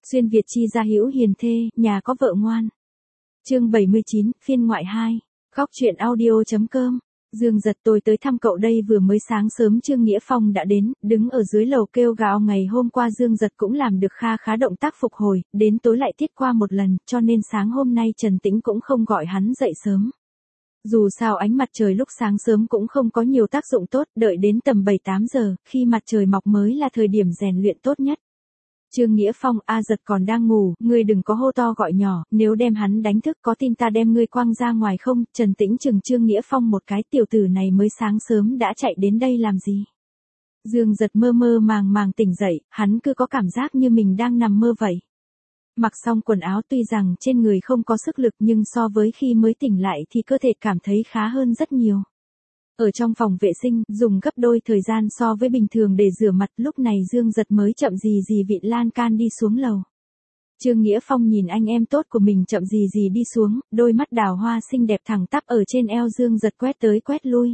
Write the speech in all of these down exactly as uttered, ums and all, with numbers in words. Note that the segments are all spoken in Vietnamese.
Xuyên Việt chi gia hữu hiền thê, nhà có vợ ngoan. Chương bảy mươi chín, phiên ngoại hai. Góc truyện audio chấm com. Dương Giật, tôi tới thăm cậu đây. Vừa mới sáng sớm Trương Nghĩa Phong đã đến, đứng ở dưới lầu kêu gào. Ngày hôm qua Dương Giật cũng làm được kha khá động tác phục hồi, đến tối lại tiết qua một lần, cho nên sáng hôm nay Trần Tĩnh cũng không gọi hắn dậy sớm. Dù sao ánh mặt trời lúc sáng sớm cũng không có nhiều tác dụng tốt, đợi đến tầm bảy tám giờ, khi mặt trời mọc mới là thời điểm rèn luyện tốt nhất. Trương Nghĩa Phong, A Giật còn đang ngủ, ngươi đừng có hô to gọi nhỏ, nếu đem hắn đánh thức có tin ta đem ngươi quăng ra ngoài không? Trần Tĩnh chừng Trương Nghĩa Phong một cái, tiểu tử này mới sáng sớm đã chạy đến đây làm gì? Dương Giật mơ mơ màng màng tỉnh dậy, hắn cứ có cảm giác như mình đang nằm mơ vậy. Mặc xong quần áo tuy rằng trên người không có sức lực nhưng so với khi mới tỉnh lại thì cơ thể cảm thấy khá hơn rất nhiều. Ở trong phòng vệ sinh, dùng gấp đôi thời gian so với bình thường để rửa mặt, lúc này Dương Giật mới chậm gì gì vịn lan can đi xuống lầu. Trương Nghĩa Phong nhìn anh em tốt của mình chậm gì gì đi xuống, đôi mắt đào hoa xinh đẹp thẳng tắp ở trên eo Dương Giật quét tới quét lui.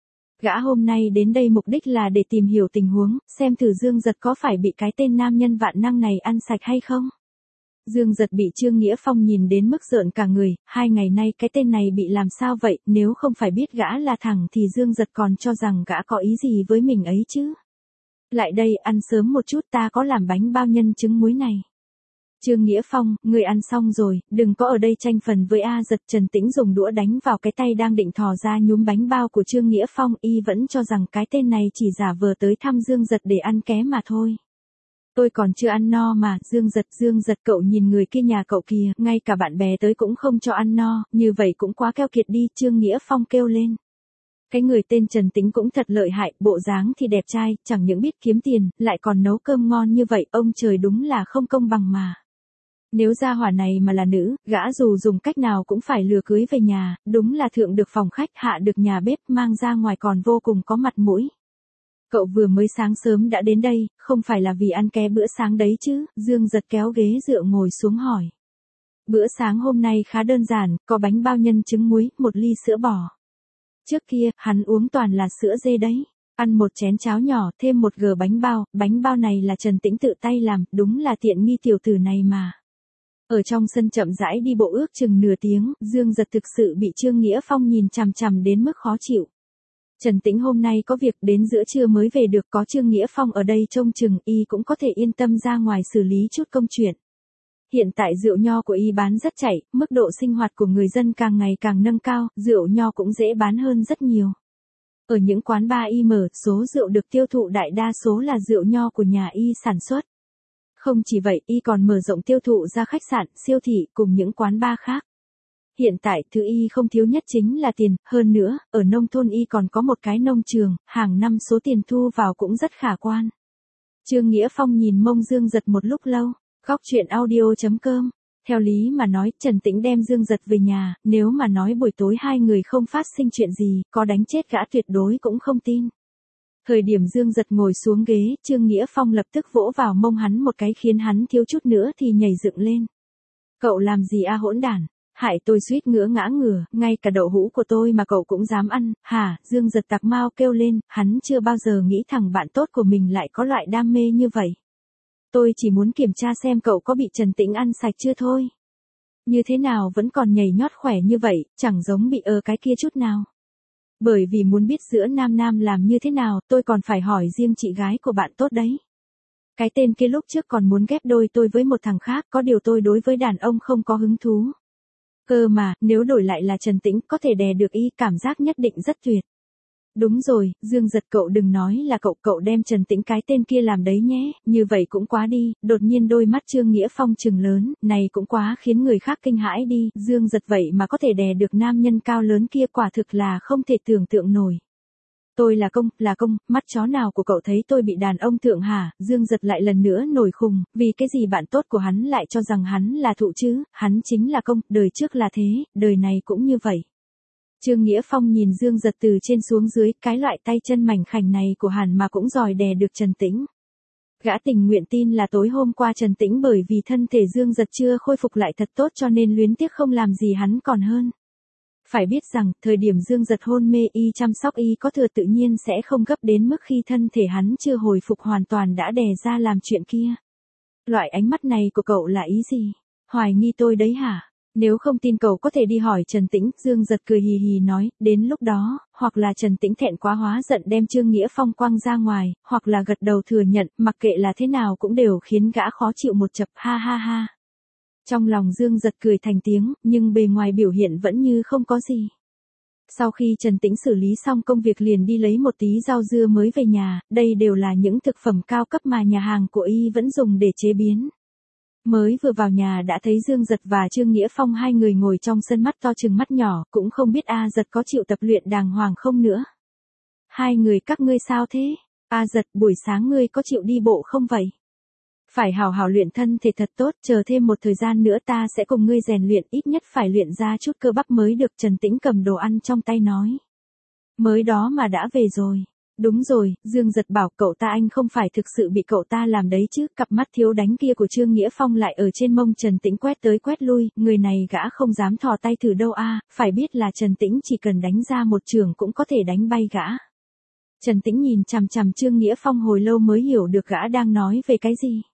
Gã hôm nay đến đây mục đích là để tìm hiểu tình huống, xem thử Dương Giật có phải bị cái tên nam nhân vạn năng này ăn sạch hay không. Dương Giật bị Trương Nghĩa Phong nhìn đến mức rợn cả người, hai ngày nay cái tên này bị làm sao vậy, nếu không phải biết gã là thằng thì Dương Giật còn cho rằng gã có ý gì với mình ấy chứ. Lại đây, ăn sớm một chút, ta có làm bánh bao nhân trứng muối này. Trương Nghĩa Phong, người ăn xong rồi, đừng có ở đây tranh phần với A Giật. Trần Tĩnh dùng đũa đánh vào cái tay đang định thò ra nhúm bánh bao của Trương Nghĩa Phong, y vẫn cho rằng cái tên này chỉ giả vờ tới thăm Dương Giật để ăn ké mà thôi. Tôi còn chưa ăn no mà. Dương Giật, Dương Giật, cậu nhìn người kia nhà cậu kìa, ngay cả bạn bè tới cũng không cho ăn no, như vậy cũng quá keo kiệt đi. Trương Nghĩa Phong kêu lên. Cái người tên Trần Tĩnh cũng thật lợi hại, bộ dáng thì đẹp trai, chẳng những biết kiếm tiền, lại còn nấu cơm ngon như vậy, ông trời đúng là không công bằng mà. Nếu gia hỏa này mà là nữ, gã dù dùng cách nào cũng phải lừa cưới về nhà, đúng là thượng được phòng khách, hạ được nhà bếp, mang ra ngoài còn vô cùng có mặt mũi. Cậu vừa mới sáng sớm đã đến đây, không phải là vì ăn ké bữa sáng đấy chứ? Dương Giật kéo ghế dựa ngồi xuống hỏi. Bữa sáng hôm nay khá đơn giản, có bánh bao nhân trứng muối, một ly sữa bò. Trước kia, hắn uống toàn là sữa dê đấy. Ăn một chén cháo nhỏ, thêm một gờ bánh bao, bánh bao này là Trần Tĩnh tự tay làm, đúng là tiện nghi tiểu tử này mà. Ở trong sân chậm rãi đi bộ ước chừng nửa tiếng, Dương Giật thực sự bị Trương Nghĩa Phong nhìn chằm chằm đến mức khó chịu. Trần Tĩnh hôm nay có việc đến giữa trưa mới về được, có Trương Nghĩa Phong ở đây trông chừng, y cũng có thể yên tâm ra ngoài xử lý chút công chuyện. Hiện tại rượu nho của y bán rất chạy, mức độ sinh hoạt của người dân càng ngày càng nâng cao, rượu nho cũng dễ bán hơn rất nhiều. Ở những quán bar y mở, số rượu được tiêu thụ đại đa số là rượu nho của nhà y sản xuất. Không chỉ vậy, y còn mở rộng tiêu thụ ra khách sạn, siêu thị cùng những quán bar khác. Hiện tại, thứ y không thiếu nhất chính là tiền, hơn nữa, ở nông thôn y còn có một cái nông trường, hàng năm số tiền thu vào cũng rất khả quan. Trương Nghĩa Phong nhìn mông Dương Giật một lúc lâu, góc truyện audio chấm com. Theo lý mà nói, Trần Tĩnh đem Dương Giật về nhà, nếu mà nói buổi tối hai người không phát sinh chuyện gì, có đánh chết gã tuyệt đối cũng không tin. Thời điểm Dương Giật ngồi xuống ghế, Trương Nghĩa Phong lập tức vỗ vào mông hắn một cái khiến hắn thiếu chút nữa thì nhảy dựng lên. Cậu làm gì a hỗn đản? Hại tôi suýt ngứa ngã ngửa, ngay cả đậu hũ của tôi mà cậu cũng dám ăn, hả? Dương Giật tạc mau kêu lên, hắn chưa bao giờ nghĩ thằng bạn tốt của mình lại có loại đam mê như vậy. Tôi chỉ muốn kiểm tra xem cậu có bị Trần Tĩnh ăn sạch chưa thôi. Như thế nào vẫn còn nhảy nhót khỏe như vậy, chẳng giống bị ơ cái kia chút nào. Bởi vì muốn biết giữa nam nam làm như thế nào, tôi còn phải hỏi riêng chị gái của bạn tốt đấy. Cái tên kia lúc trước còn muốn ghép đôi tôi với một thằng khác, có điều tôi đối với đàn ông không có hứng thú. Cơ mà, nếu đổi lại là Trần Tĩnh, có thể đè được y, cảm giác nhất định rất tuyệt. Đúng rồi, Dương Giật, cậu đừng nói là cậu, cậu đem Trần Tĩnh cái tên kia làm đấy nhé, như vậy cũng quá đi. Đột nhiên đôi mắt Trương Nghĩa Phong trừng lớn, này cũng quá khiến người khác kinh hãi đi. Dương Giật vậy mà có thể đè được nam nhân cao lớn kia, quả thực là không thể tưởng tượng nổi. Tôi là công, là công, mắt chó nào của cậu thấy tôi bị đàn ông thượng hả? Dương Giật lại lần nữa nổi khùng, vì cái gì bạn tốt của hắn lại cho rằng hắn là thụ chứ, hắn chính là công, đời trước là thế, đời này cũng như vậy. Trương Nghĩa Phong nhìn Dương Giật từ trên xuống dưới, cái loại tay chân mảnh khảnh này của hắn mà cũng dòi đè được Trần Tĩnh. Gã tình nguyện tin là tối hôm qua Trần Tĩnh bởi vì thân thể Dương Giật chưa khôi phục lại thật tốt cho nên luyến tiếc không làm gì hắn còn hơn. Phải biết rằng, thời điểm Dương Giật hôn mê y chăm sóc y có thừa tự nhiên sẽ không gấp đến mức khi thân thể hắn chưa hồi phục hoàn toàn đã đè ra làm chuyện kia. loại ánh mắt này của cậu là ý gì? Hoài nghi tôi đấy hả? Nếu không tin cậu có thể đi hỏi Trần Tĩnh, Dương Giật cười hì hì nói, đến lúc đó, hoặc là Trần Tĩnh thẹn quá hóa giận đem Trương Nghĩa Phong quăng ra ngoài, hoặc là gật đầu thừa nhận, mặc kệ là thế nào cũng đều khiến gã khó chịu một chập, ha ha ha. Trong lòng Dương Giật cười thành tiếng, nhưng bề ngoài biểu hiện vẫn như không có gì. Sau khi Trần Tĩnh xử lý xong công việc liền đi lấy một tí rau dưa mới về nhà, đây đều là những thực phẩm cao cấp mà nhà hàng của y vẫn dùng để chế biến. Mới vừa vào nhà đã thấy Dương Giật và Trương Nghĩa Phong hai người ngồi trong sân mắt to trừng mắt nhỏ, cũng không biết A Giật có chịu tập luyện đàng hoàng không nữa. Hai người các ngươi sao thế? A Giật, buổi sáng ngươi có chịu đi bộ không vậy? Phải hào hào luyện thân thể thật tốt, chờ thêm một thời gian nữa ta sẽ cùng ngươi rèn luyện, ít nhất phải luyện ra chút cơ bắp mới được. Trần Tĩnh cầm đồ ăn trong tay nói. Mới đó mà đã về rồi. Đúng rồi, Dương Giật bảo cậu ta anh không phải thực sự bị cậu ta làm đấy chứ, cặp mắt thiếu đánh kia của Trương Nghĩa Phong lại ở trên mông Trần Tĩnh quét tới quét lui, người này gã không dám thò tay thử đâu a, phải biết là Trần Tĩnh chỉ cần đánh ra một trường cũng có thể đánh bay gã. Trần Tĩnh nhìn chằm chằm Trương Nghĩa Phong hồi lâu mới hiểu được gã đang nói về cái gì.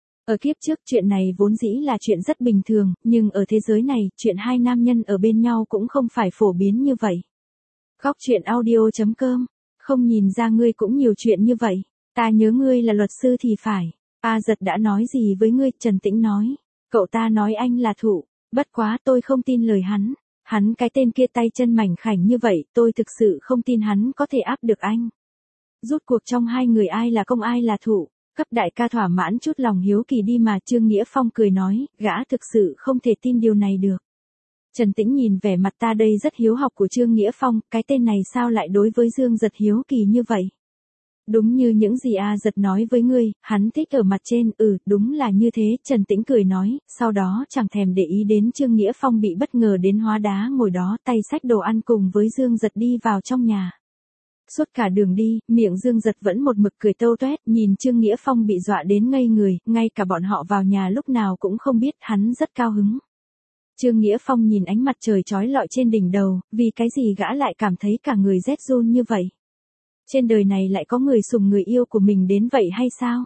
Ở kiếp trước chuyện này vốn dĩ là chuyện rất bình thường, nhưng ở thế giới này, chuyện hai nam nhân ở bên nhau cũng không phải phổ biến như vậy. Góc truyện audio chấm com. Không nhìn ra ngươi cũng nhiều chuyện như vậy, ta nhớ ngươi là luật sư thì phải. A Giật đã nói gì với ngươi? Trần Tĩnh nói. Cậu ta nói anh là thụ, bất quá tôi không tin lời hắn. Hắn cái tên kia tay chân mảnh khảnh như vậy, tôi thực sự không tin hắn có thể áp được anh. Rút cuộc trong hai người ai là công ai là thụ? Cấp đại ca thỏa mãn chút lòng hiếu kỳ đi mà. Trương Nghĩa Phong cười nói, gã thực sự không thể tin điều này được. Trần Tĩnh nhìn vẻ mặt ta đây rất hiếu học của Trương Nghĩa Phong, cái tên này sao lại đối với Dương Giật hiếu kỳ như vậy? Đúng như những gì A Giật nói với ngươi, hắn thích ở mặt trên, ừ, đúng là như thế, Trần Tĩnh cười nói, sau đó chẳng thèm để ý đến Trương Nghĩa Phong bị bất ngờ đến hóa đá ngồi đó tay xách đồ ăn cùng với Dương Giật đi vào trong nhà. Suốt cả đường đi, miệng Dương Giật vẫn một mực cười tâu toét, nhìn Trương Nghĩa Phong bị dọa đến ngây người, ngay cả bọn họ vào nhà lúc nào cũng không biết, hắn rất cao hứng. Trương Nghĩa Phong nhìn ánh mặt trời chói lọi trên đỉnh đầu, vì cái gì gã lại cảm thấy cả người rét run như vậy? Trên đời này lại có người sủng người yêu của mình đến vậy hay sao?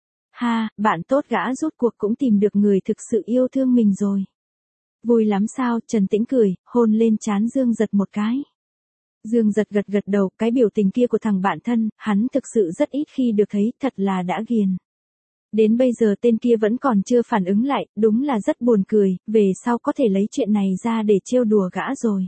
Ha, bạn tốt gã rốt cuộc cũng tìm được người thực sự yêu thương mình rồi. Vui lắm sao? Trần Tĩnh cười, hôn lên trán Dương Giật một cái. Dương Giật gật gật đầu, cái biểu tình kia của thằng bạn thân, hắn thực sự rất ít khi được thấy, thật là đã ghiền. Đến bây giờ tên kia vẫn còn chưa phản ứng lại, đúng là rất buồn cười, về sau có thể lấy chuyện này ra để trêu đùa gã rồi.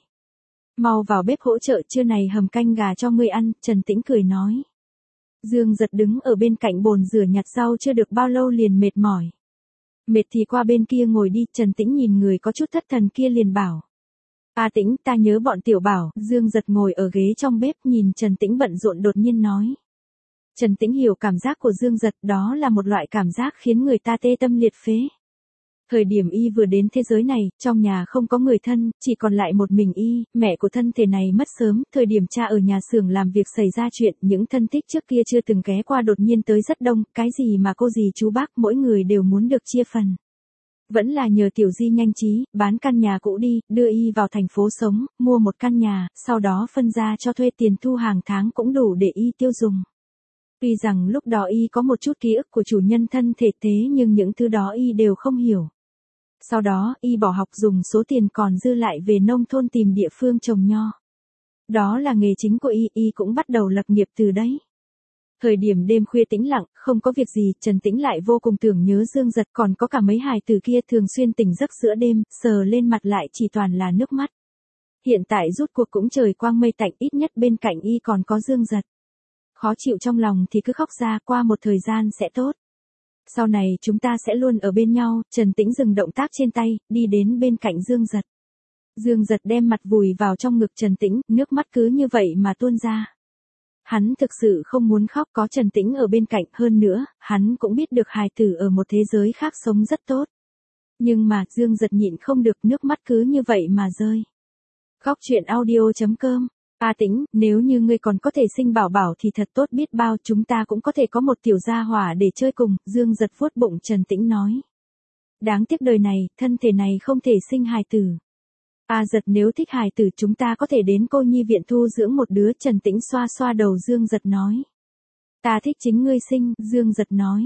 Mau vào bếp hỗ trợ, trưa này hầm canh gà cho ngươi ăn, Trần Tĩnh cười nói. Dương Giật đứng ở bên cạnh bồn rửa nhặt rau chưa được bao lâu liền mệt mỏi. Mệt thì qua bên kia ngồi đi, Trần Tĩnh nhìn người có chút thất thần kia liền bảo. A Tĩnh, ta nhớ bọn Tiểu Bảo. Dương Giật ngồi ở ghế trong bếp nhìn Trần Tĩnh bận rộn đột nhiên nói. Trần Tĩnh hiểu cảm giác của Dương Giật, đó là một loại cảm giác khiến người ta tê tâm liệt phế. Thời điểm y vừa đến thế giới này, trong nhà không có người thân, chỉ còn lại một mình y, mẹ của thân thể này mất sớm, thời điểm cha ở nhà xưởng làm việc xảy ra chuyện, những thân thích trước kia chưa từng ghé qua đột nhiên tới rất đông, cái gì mà cô dì chú bác mỗi người đều muốn được chia phần. Vẫn là nhờ Tiểu Di nhanh trí, bán căn nhà cũ đi, đưa y vào thành phố sống, mua một căn nhà, sau đó phân ra cho thuê, tiền thu hàng tháng cũng đủ để y tiêu dùng. Tuy rằng lúc đó y có một chút ký ức của chủ nhân thân thể thế nhưng những thứ đó y đều không hiểu. Sau đó, y bỏ học dùng số tiền còn dư lại về nông thôn tìm địa phương trồng nho. Đó là nghề chính của y, y cũng bắt đầu lập nghiệp từ đấy. Thời điểm đêm khuya tĩnh lặng, không có việc gì, Trần Tĩnh lại vô cùng tưởng nhớ Dương Giật, còn có cả mấy hài tử kia thường xuyên tỉnh giấc giữa đêm, sờ lên mặt lại chỉ toàn là nước mắt. Hiện tại rút cuộc cũng trời quang mây tạnh, ít nhất bên cạnh y còn có Dương Giật. Khó chịu trong lòng thì cứ khóc ra, qua một thời gian sẽ tốt. Sau này chúng ta sẽ luôn ở bên nhau. Trần Tĩnh dừng động tác trên tay, đi đến bên cạnh Dương Giật. Dương Giật đem mặt vùi vào trong ngực Trần Tĩnh, nước mắt cứ như vậy mà tuôn ra. Hắn thực sự không muốn khóc, có Trần Tĩnh ở bên cạnh, hơn nữa, hắn cũng biết được hài tử ở một thế giới khác sống rất tốt. Nhưng mà, Dương Giật nhịn không được, nước mắt cứ như vậy mà rơi. Góc truyện audio chấm com. A Tĩnh, nếu như ngươi còn có thể sinh bảo bảo thì thật tốt biết bao, chúng ta cũng có thể có một tiểu gia hỏa để chơi cùng. Dương Giật vuốt bụng Trần Tĩnh nói. Đáng tiếc đời này, thân thể này không thể sinh hài tử. A Giật, nếu thích hài tử chúng ta có thể đến cô nhi viện thu dưỡng một đứa. Trần Tĩnh xoa xoa đầu Dương Giật nói. Ta thích chính ngươi sinh, Dương Giật nói.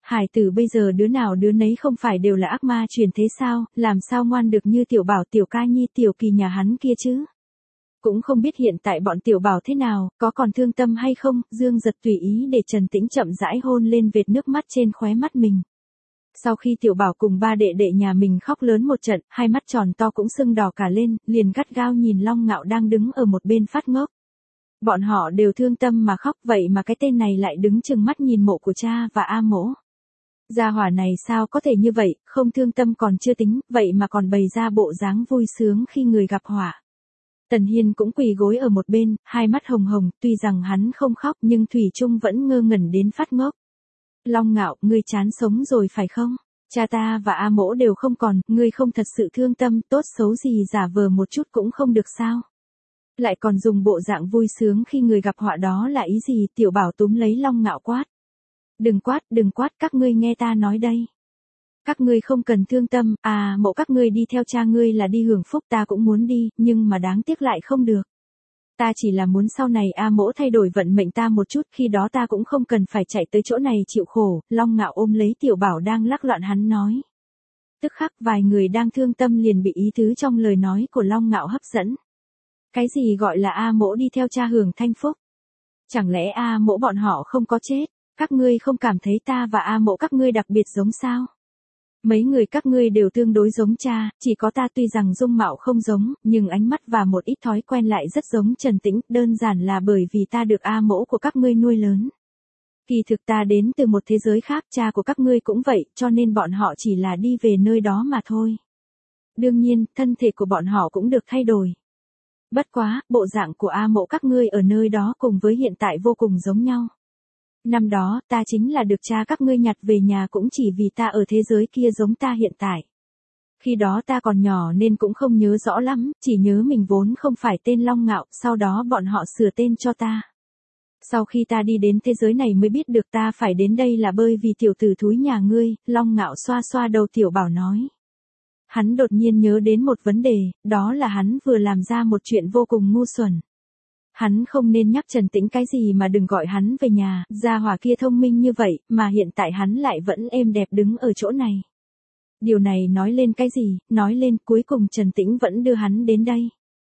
Hải tử bây giờ đứa nào đứa nấy không phải đều là ác ma truyền thế sao, làm sao ngoan được như tiểu bảo tiểu ca nhi tiểu kỳ nhà hắn kia chứ. Cũng không biết hiện tại bọn tiểu bảo thế nào, có còn thương tâm hay không, Dương Giật tùy ý để Trần Tĩnh chậm rãi hôn lên vệt nước mắt trên khóe mắt mình. Sau khi tiểu bảo cùng ba đệ đệ nhà mình khóc lớn một trận, hai mắt tròn to cũng sưng đỏ cả lên, liền gắt gao nhìn Long Ngạo đang đứng ở một bên phát ngốc. Bọn họ đều thương tâm mà khóc, vậy mà cái tên này lại đứng chừng mắt nhìn mộ của cha và A Mỗ. Gia hỏa này sao có thể như vậy, không thương tâm còn chưa tính, vậy mà còn bày ra bộ dáng vui sướng khi người gặp họa. Tần Hiên cũng quỳ gối ở một bên, hai mắt hồng hồng, tuy rằng hắn không khóc nhưng Thủy Trung vẫn ngơ ngẩn đến phát ngốc. Long Ngạo, ngươi chán sống rồi phải không? Cha ta và A Mỗ đều không còn, ngươi không thật sự thương tâm, tốt xấu gì giả vờ một chút cũng không được sao? Lại còn dùng bộ dạng vui sướng khi người gặp họa đó là ý gì? Tiểu bảo túm lấy Long Ngạo quát. Đừng quát, đừng quát, các ngươi nghe ta nói đây. Các ngươi không cần thương tâm, à, Mộ các ngươi đi theo cha ngươi là đi hưởng phúc, ta cũng muốn đi, nhưng mà đáng tiếc lại không được. Ta chỉ là muốn sau này A Mỗ thay đổi vận mệnh ta một chút, khi đó ta cũng không cần phải chạy tới chỗ này chịu khổ. Long Ngạo ôm lấy tiểu bảo đang lắc loạn hắn nói. Tức khắc vài người đang thương tâm liền bị ý tứ trong lời nói của Long Ngạo hấp dẫn. Cái gì gọi là A Mỗ đi theo cha hưởng thanh phúc? Chẳng lẽ A Mỗ bọn họ không có chết? Các ngươi không cảm thấy ta và A Mỗ các ngươi đặc biệt giống sao? Mấy người các ngươi đều tương đối giống cha, chỉ có ta tuy rằng dung mạo không giống, nhưng ánh mắt và một ít thói quen lại rất giống Trần Tĩnh, đơn giản là bởi vì ta được A Mỗ của các ngươi nuôi lớn. Kỳ thực ta đến từ một thế giới khác, cha của các ngươi cũng vậy, cho nên bọn họ chỉ là đi về nơi đó mà thôi. Đương nhiên, thân thể của bọn họ cũng được thay đổi. Bất quá, bộ dạng của A Mỗ các ngươi ở nơi đó cùng với hiện tại vô cùng giống nhau. Năm đó, ta chính là được cha các ngươi nhặt về nhà cũng chỉ vì ta ở thế giới kia giống ta hiện tại. Khi đó ta còn nhỏ nên cũng không nhớ rõ lắm, chỉ nhớ mình vốn không phải tên Long Ngạo, sau đó bọn họ sửa tên cho ta. Sau khi ta đi đến thế giới này mới biết được ta phải đến đây là bởi vì tiểu tử thúi nhà ngươi, Long Ngạo xoa xoa đầu tiểu bảo nói. Hắn đột nhiên nhớ đến một vấn đề, đó là hắn vừa làm ra một chuyện vô cùng ngu xuẩn. Hắn không nên nhắc Trần Tĩnh cái gì mà đừng gọi hắn về nhà, gia hỏa kia thông minh như vậy, mà hiện tại hắn lại vẫn êm đẹp đứng ở chỗ này. Điều này nói lên cái gì, nói lên cuối cùng Trần Tĩnh vẫn đưa hắn đến đây.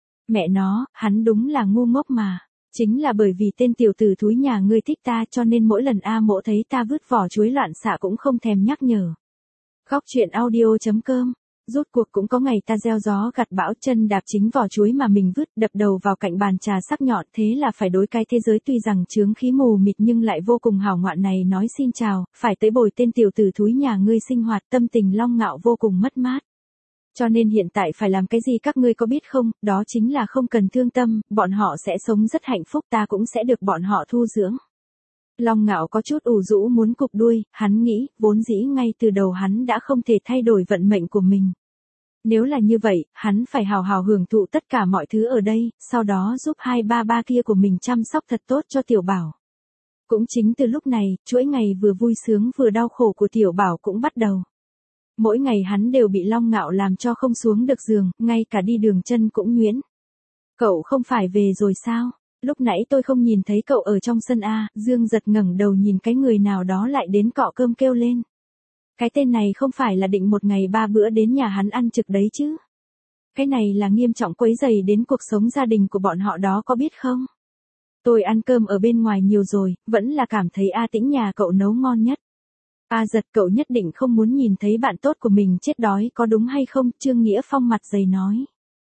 Mẹ nó, hắn đúng là ngu ngốc mà. Chính là bởi vì tên tiểu tử thúi nhà ngươi thích ta cho nên mỗi lần A Mỗ thấy ta vứt vỏ chuối loạn xạ cũng không thèm nhắc nhở. Khóc chuyện audio chấm com. Rốt cuộc cũng có ngày ta gieo gió gặt bão, chân đạp chính vỏ chuối mà mình vứt, đập đầu vào cạnh bàn trà sắc nhọn, thế là phải đối cái thế giới tuy rằng chướng khí mù mịt nhưng lại vô cùng hào ngoạn này nói xin chào, phải tới bồi tên tiểu tử thúi nhà ngươi sinh hoạt, tâm tình Long Ngạo vô cùng mất mát. Cho nên hiện tại phải làm cái gì các ngươi có biết không, đó chính là không cần thương tâm, bọn họ sẽ sống rất hạnh phúc, ta cũng sẽ được bọn họ thu dưỡng. Long Ngạo có chút ủ rũ muốn cụp đuôi, hắn nghĩ, vốn dĩ ngay từ đầu hắn đã không thể thay đổi vận mệnh của mình. Nếu là như vậy, hắn phải hào hào hưởng thụ tất cả mọi thứ ở đây, sau đó giúp hai ba ba kia của mình chăm sóc thật tốt cho tiểu bảo. Cũng chính từ lúc này, chuỗi ngày vừa vui sướng vừa đau khổ của tiểu bảo cũng bắt đầu. Mỗi ngày hắn đều bị Long Ngạo làm cho không xuống được giường, ngay cả đi đường chân cũng nhuyễn. Cậu không phải về rồi sao? Lúc nãy tôi không nhìn thấy cậu ở trong sân A, Dương Giật ngẩng đầu nhìn cái người nào đó lại đến cọ cơm kêu lên. Cái tên này không phải là định một ngày ba bữa đến nhà hắn ăn trực đấy chứ. Cái này là nghiêm trọng quấy rầy đến cuộc sống gia đình của bọn họ đó có biết không? Tôi ăn cơm ở bên ngoài nhiều rồi, vẫn là cảm thấy A Tĩnh nhà cậu nấu ngon nhất. A Giật cậu nhất định không muốn nhìn thấy bạn tốt của mình chết đói có đúng hay không? Trương Nghĩa Phong mặt dày nói.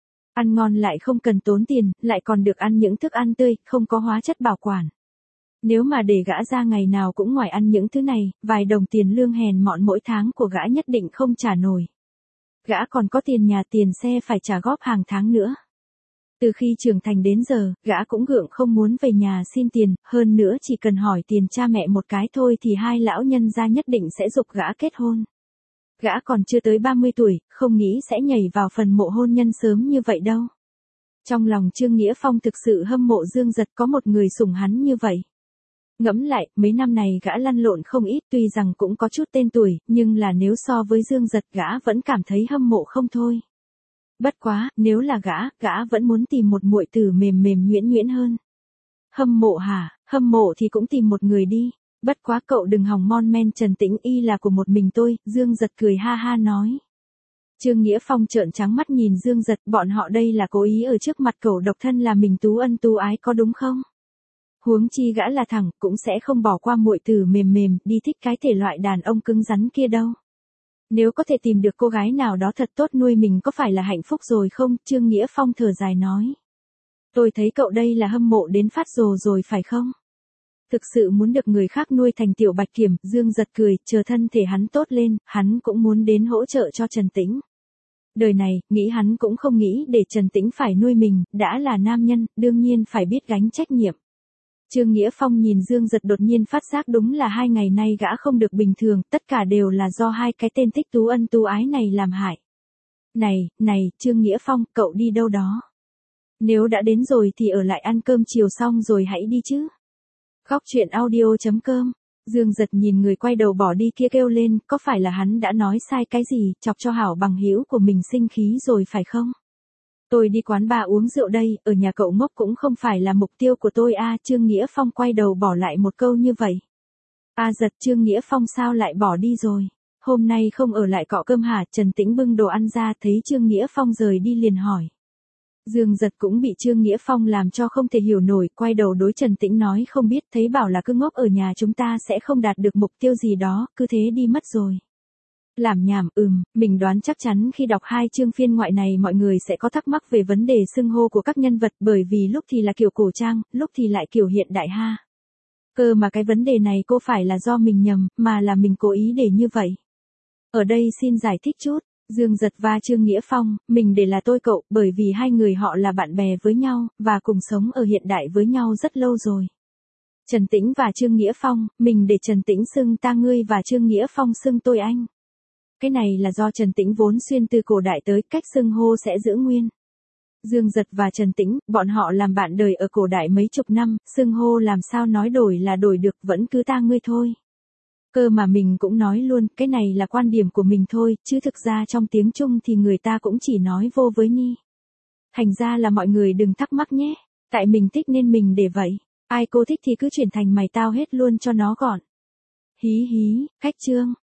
Ăn ngon lại không cần tốn tiền, lại còn được ăn những thức ăn tươi, không có hóa chất bảo quản. Nếu mà để gã ra ngày nào cũng ngoài ăn những thứ này, vài đồng tiền lương hèn mọn mỗi tháng của gã nhất định không trả nổi. Gã còn có tiền nhà tiền xe phải trả góp hàng tháng nữa. Từ khi trưởng thành đến giờ, gã cũng gượng không muốn về nhà xin tiền, hơn nữa chỉ cần hỏi tiền cha mẹ một cái thôi thì hai lão nhân gia nhất định sẽ giục gã kết hôn. Gã còn chưa tới ba mươi tuổi, không nghĩ sẽ nhảy vào phần mộ hôn nhân sớm như vậy đâu. Trong lòng Trương Nghĩa Phong thực sự hâm mộ Dương Giật có một người sủng hắn như vậy. Ngẫm lại, mấy năm này gã lăn lộn không ít tuy rằng cũng có chút tên tuổi, nhưng là nếu so với Dương Giật gã vẫn cảm thấy hâm mộ không thôi. Bất quá, nếu là gã, gã vẫn muốn tìm một muội tử mềm mềm nhuyễn nhuyễn hơn. Hâm mộ hả, hâm mộ thì cũng tìm một người đi. Bất quá cậu đừng hòng mon men Trần Tĩnh y là của một mình tôi, Dương Giật cười ha ha nói. Trương Nghĩa Phong trợn trắng mắt nhìn Dương Giật, bọn họ đây là cố ý ở trước mặt cậu độc thân là mình tú ân tú ái có đúng không? Huống chi gã là thẳng, cũng sẽ không bỏ qua muội tử mềm mềm, đi thích cái thể loại đàn ông cứng rắn kia đâu. Nếu có thể tìm được cô gái nào đó thật tốt nuôi mình có phải là hạnh phúc rồi không? Trương Nghĩa Phong thở dài nói. Tôi thấy cậu đây là hâm mộ đến phát rồ rồi phải không? Thực sự muốn được người khác nuôi thành tiểu bạch kiểm, Dương Giật cười, chờ thân thể hắn tốt lên, hắn cũng muốn đến hỗ trợ cho Trần Tĩnh. Đời này, nghĩ hắn cũng không nghĩ để Trần Tĩnh phải nuôi mình, đã là nam nhân, đương nhiên phải biết gánh trách nhiệm. Trương Nghĩa Phong nhìn Dương Giật đột nhiên phát giác đúng là hai ngày nay gã không được bình thường, tất cả đều là do hai cái tên tích tú ân tú ái này làm hại. Này, này, Trương Nghĩa Phong, cậu đi đâu đó? Nếu đã đến rồi thì ở lại ăn cơm chiều xong rồi hãy đi chứ. Khóc chuyện audio chấm com. Dương Giật nhìn người quay đầu bỏ đi kia kêu lên, có phải là hắn đã nói sai cái gì, chọc cho hảo bằng hữu của mình sinh khí rồi phải không? Tôi đi quán bar uống rượu đây, ở nhà cậu ngốc cũng không phải là mục tiêu của tôi a. Trương Nghĩa Phong quay đầu bỏ lại một câu như vậy. A Giật, Trương Nghĩa Phong sao lại bỏ đi rồi? Hôm nay không ở lại cọ cơm hả? Trần Tĩnh bưng đồ ăn ra thấy Trương Nghĩa Phong rời đi liền hỏi. Dương Giật cũng bị Trương Nghĩa Phong làm cho không thể hiểu nổi, quay đầu đối Trần Tĩnh nói không biết, thấy bảo là cứ ngốc ở nhà chúng ta sẽ không đạt được mục tiêu gì đó, cứ thế đi mất rồi. Làm nhảm, ừm, mình đoán chắc chắn khi đọc hai chương phiên ngoại này mọi người sẽ có thắc mắc về vấn đề xưng hô của các nhân vật, bởi vì lúc thì là kiểu cổ trang, lúc thì lại kiểu hiện đại ha. Cơ mà cái vấn đề này cô phải là do mình nhầm, mà là mình cố ý để như vậy. Ở đây xin giải thích chút. Dương Giật và Trương Nghĩa Phong, mình để là tôi cậu, bởi vì hai người họ là bạn bè với nhau, và cùng sống ở hiện đại với nhau rất lâu rồi. Trần Tĩnh và Trương Nghĩa Phong, mình để Trần Tĩnh xưng ta ngươi và Trương Nghĩa Phong xưng tôi anh. Cái này là do Trần Tĩnh vốn xuyên từ cổ đại tới, cách xưng hô sẽ giữ nguyên. Dương Giật và Trần Tĩnh, bọn họ làm bạn đời ở cổ đại mấy chục năm, xưng hô làm sao nói đổi là đổi được, vẫn cứ ta ngươi thôi. Cơ mà mình cũng nói luôn, cái này là quan điểm của mình thôi, chứ thực ra trong tiếng Trung thì người ta cũng chỉ nói vô với nhi. Thành ra là mọi người đừng thắc mắc nhé, tại mình thích nên mình để vậy, ai cô thích thì cứ chuyển thành mày tao hết luôn cho nó gọn. Hí hí, khách trương.